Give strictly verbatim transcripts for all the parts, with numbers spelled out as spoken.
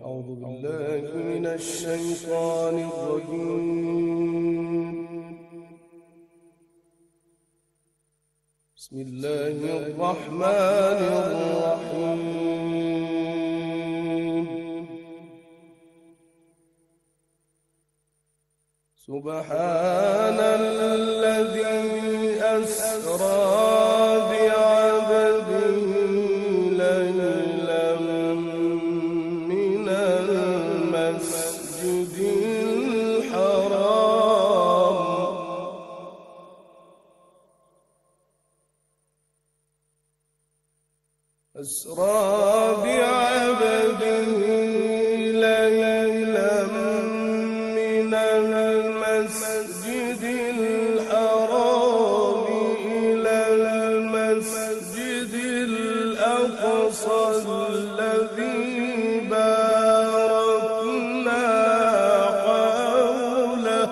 أعوذ بالله من الشيطان الرجيم. بسم الله الرحمن الرحيم. سبحان الذي أسرى بعبده ليلا من المسجد الحرام أسرى بعبده ليلا من المسجد الحرام إلى المسجد الأقصى الذي باركنا حوله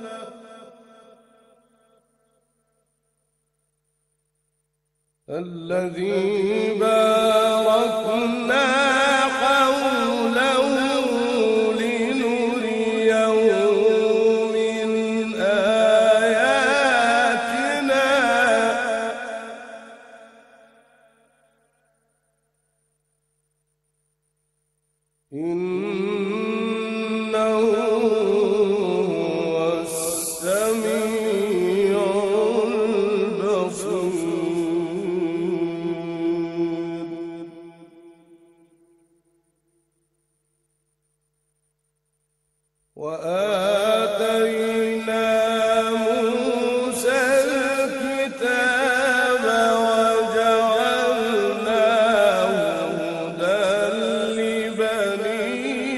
الذي باركنا حوله لنريه من آياتنا إنه هو السميع البصير. وآتينا موسى الكتاب وجعلناه هدى لبني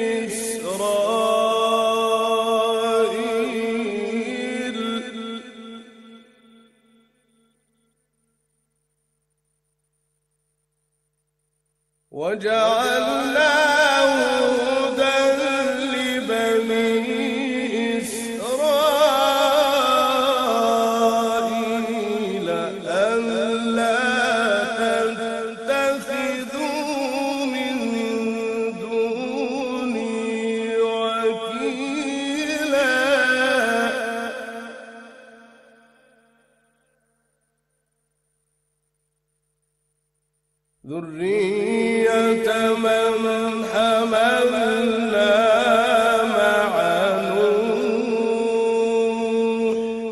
إسرائيل وجعلناه هدى لبني إسرائيل ألا تتخذوا من دوني وكيلا ذرية من حملنا مع نوح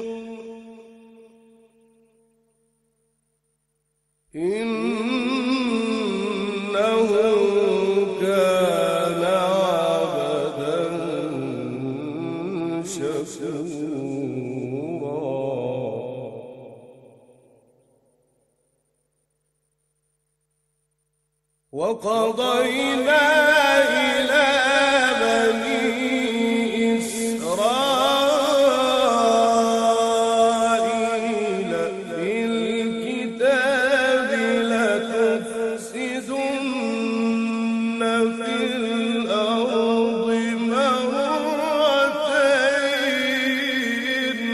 إنه كان عبدا شكورا. وقضينا إلى بني إسرائيل في الكتاب لتفسدن في الأرض مرتين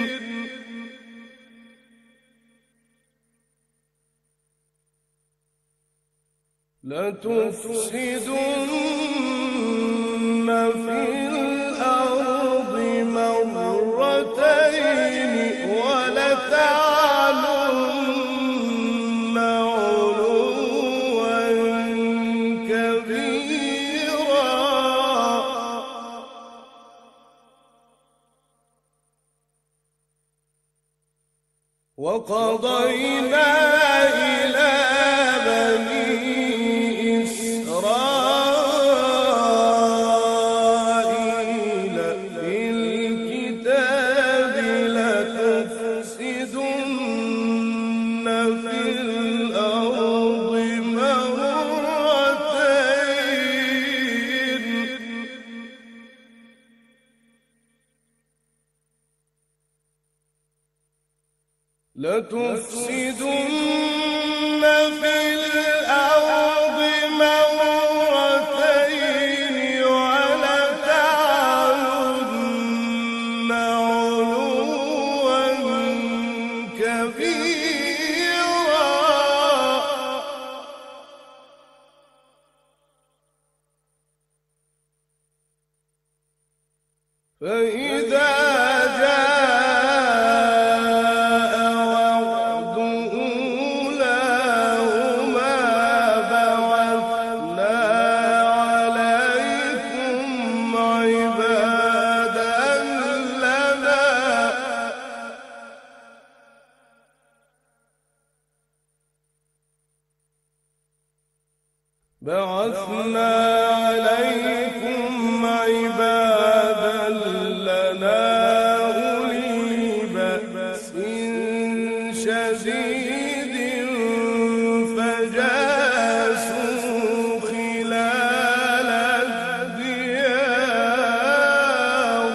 لتفسدن في الأرض مرتين ولتعلن علوا كبيرا. وقضينا إلى بني إسرائيل في الكتاب لتفسدن في الأرض مرتين لتفسدن في الأرض مرتين ولتعلن علوا كبيرا. فإذا جاء وعد أولاهما بعثنا عليكم عبادا لنا بعثنا عليكم عبادا لنا أولي بأس شديد فجاسوا خلال الديار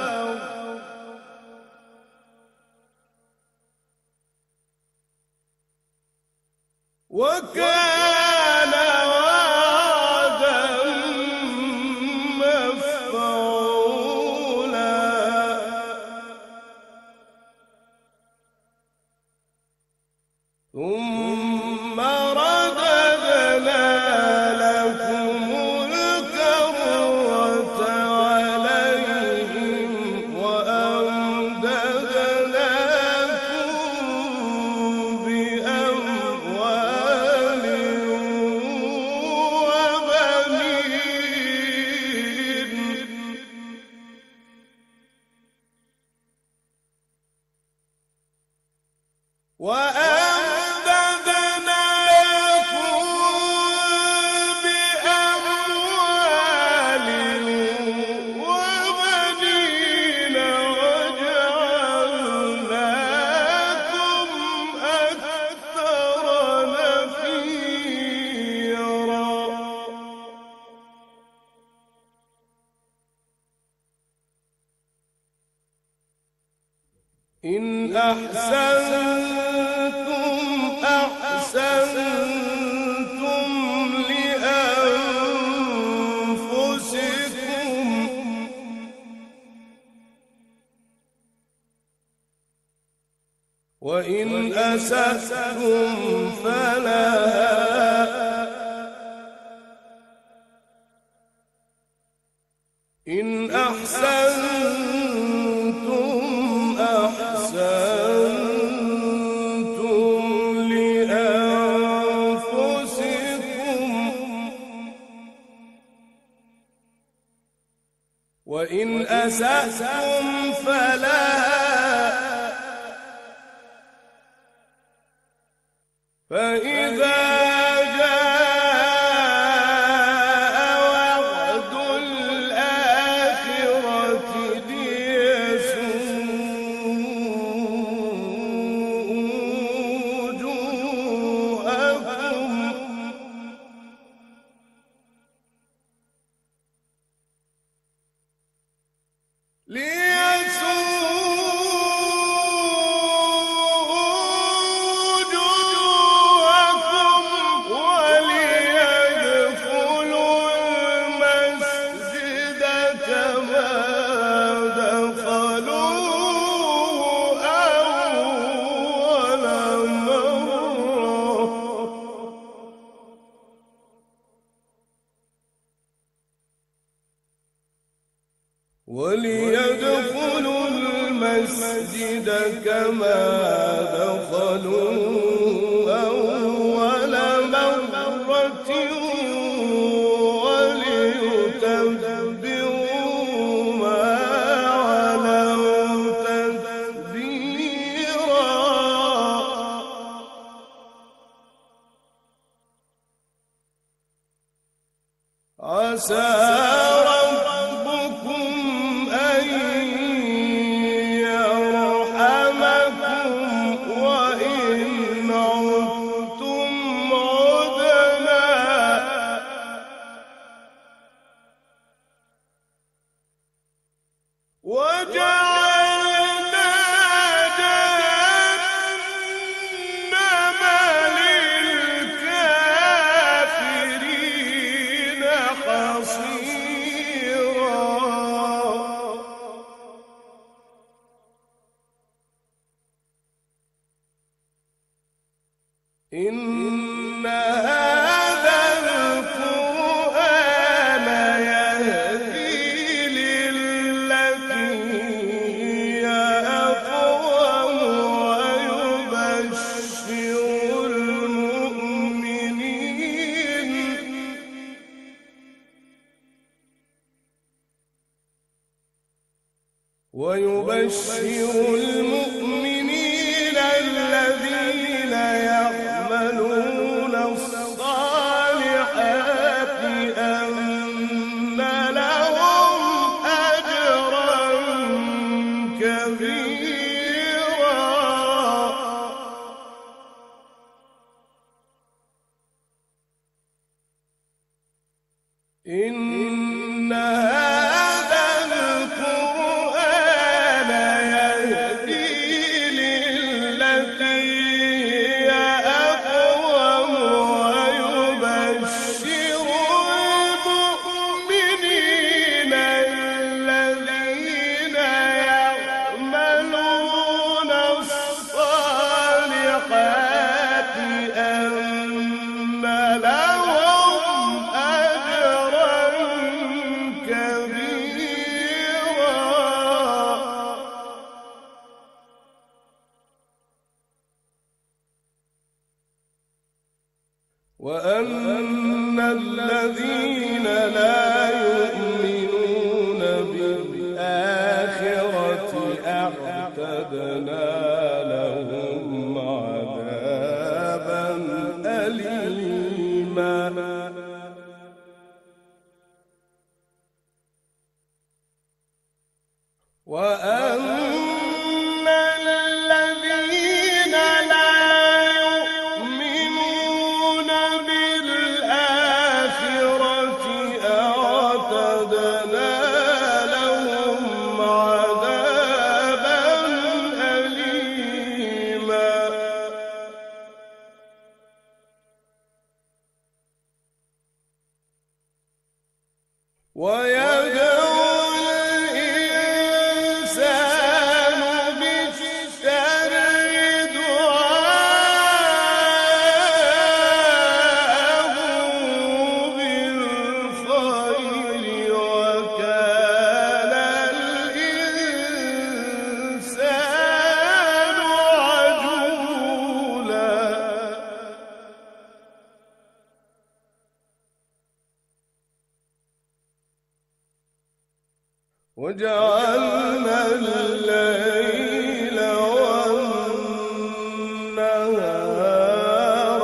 وكان وعدا مفعولا ثم رددنا لكم الكرة عليهم وأمددناكم بأموال وبنين وأمددناكم بأموال وبنين وجعلناكم أكثر نفيرا إن أحسنتم أحسنتم لأنفسكم وإن أسأتم فلها إن أحسنتم أحسنتم لأنفسكم وإن أسأتم فلها فإذا جاء وعد الآخرة ليسوءوا وجوهكم وليدخلوا المسجد كما دخلوه أول مرة وليدخلوا المسجد كما دخلوا أول مرة وليتبروا ما علوا تتبيرا عسى ربكم أن يرحمكم وإن عدتم عدنا وجعلنا جهنم للكافرين حصيرا إن هذا القرآن يهدي للتي ويبشر المؤمنين الذين يعملون الصالحات أن لهم أجرا كبيرا. إن هذا القرآن يهدي للتي هي أقوم ويبشر المؤمنين الذين يعملون الصالحات أن لهم أجرا كبيرا. وأن الذين لا يؤمنون بالآخرة أعتدنا لهم عذابا أليما. وأن الذين لا يؤمنون بالآخرة أعتدنا لهم عذابا أليما. ويدعو الإنسان بالشر دعاءه بالخير وكان الإنسان عجولا. وجعلنا الليل والنهار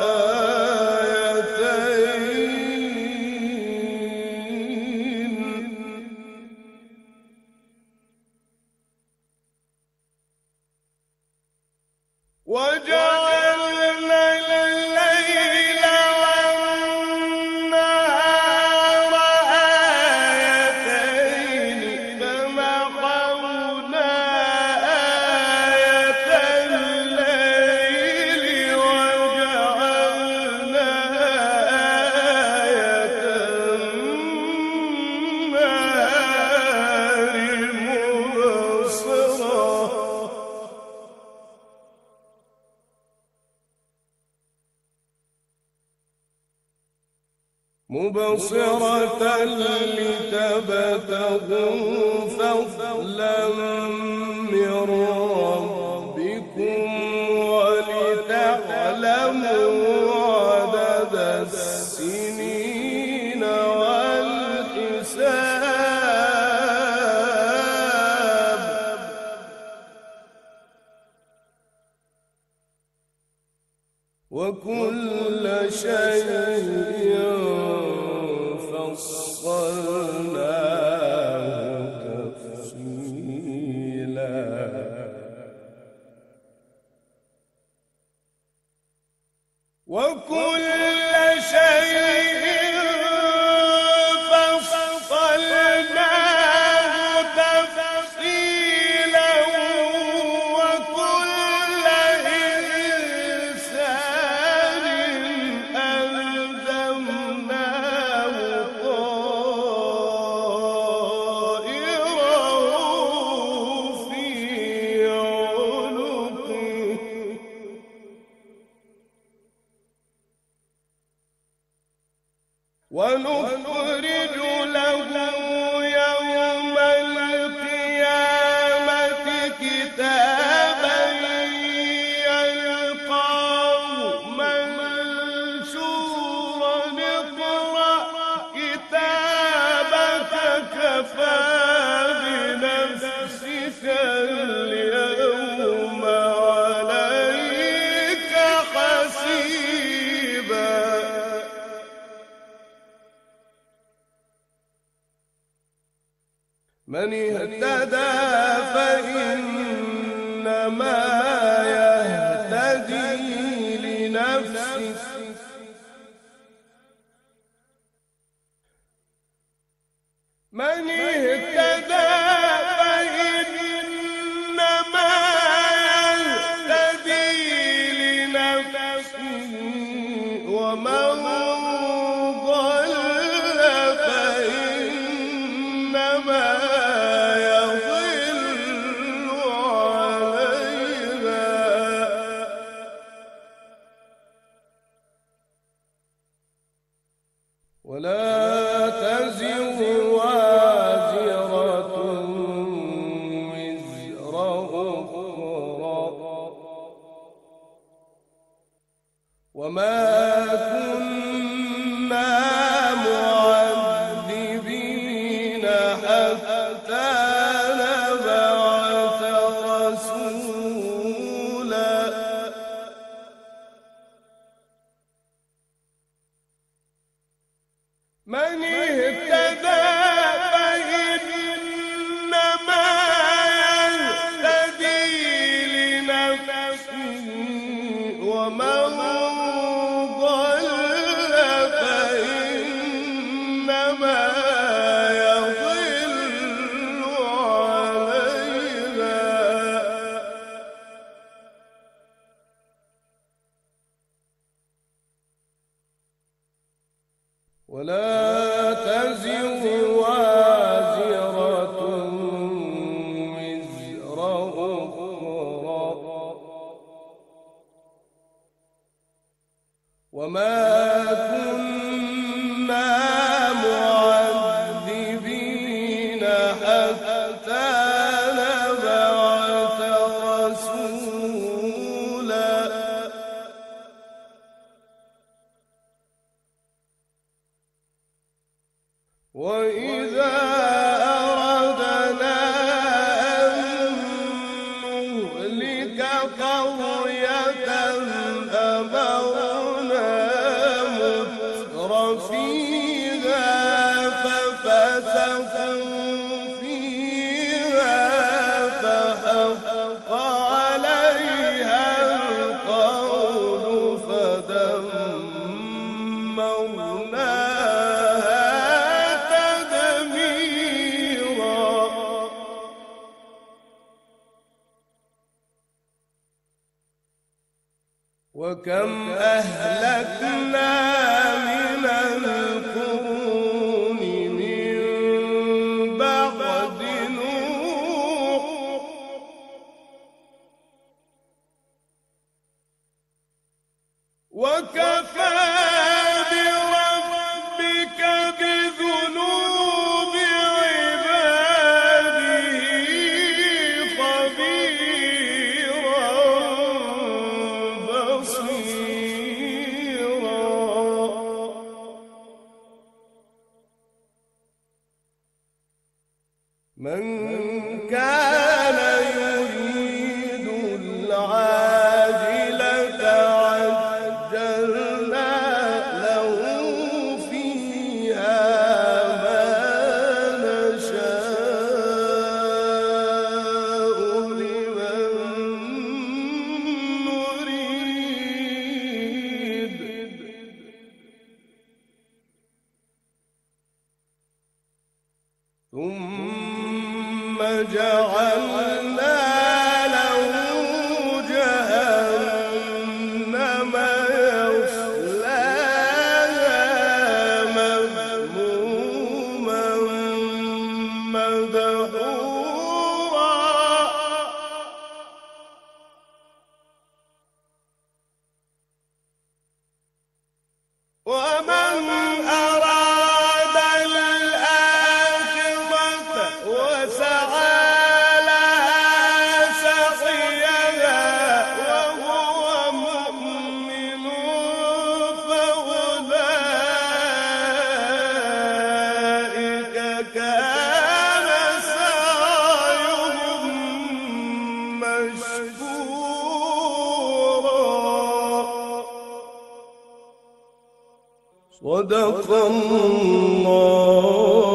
آيتين وجعلنا الليل والنهار آيتين فمحونا آية الليل وجعلنا آية النهار مبصرة. مبصرة لتبتغوا فضلا من ربكم ولتعلموا عدد السنين والحساب. وكل شيء فصلناه تفصيلا. وكل شيء فصلناه تفصيلا. وكل إنسان ألزمناه طائره من اهتدى فإنما يهتدي لنفسه من اهتدى فإنما يهتدي لنفسه ومن ضل فإنما يضل عليها ولا تزر وازرة وزر أخرى وما كنا معذبين حتى نبعث رسولا من اهتدى فإنما يهتدي لنفسه ومن ضل فإنما يضل عليها ولا تزر وازرة وزر أخرى وما كنا معذبين حتى نبعث رسولا وإذا أردنا أن نهلك قرية أمرنا متر فيها ففسقوا فيها فحق عليها القول فدمرناها وكم أهلكنا من القرون من بعد نوح وكفى بربك بذنوب عباده خبيرا من كان يريد العاجلة عجلنا له فيها ما نشاء لمن نريد ثم جعلنا له جهنم يصلاها مذموما مدحورا ومن أراد الآخرة وسعى لها سعيها وهو مؤمن فأولئك كان سعيهم مشكورا. صدق الله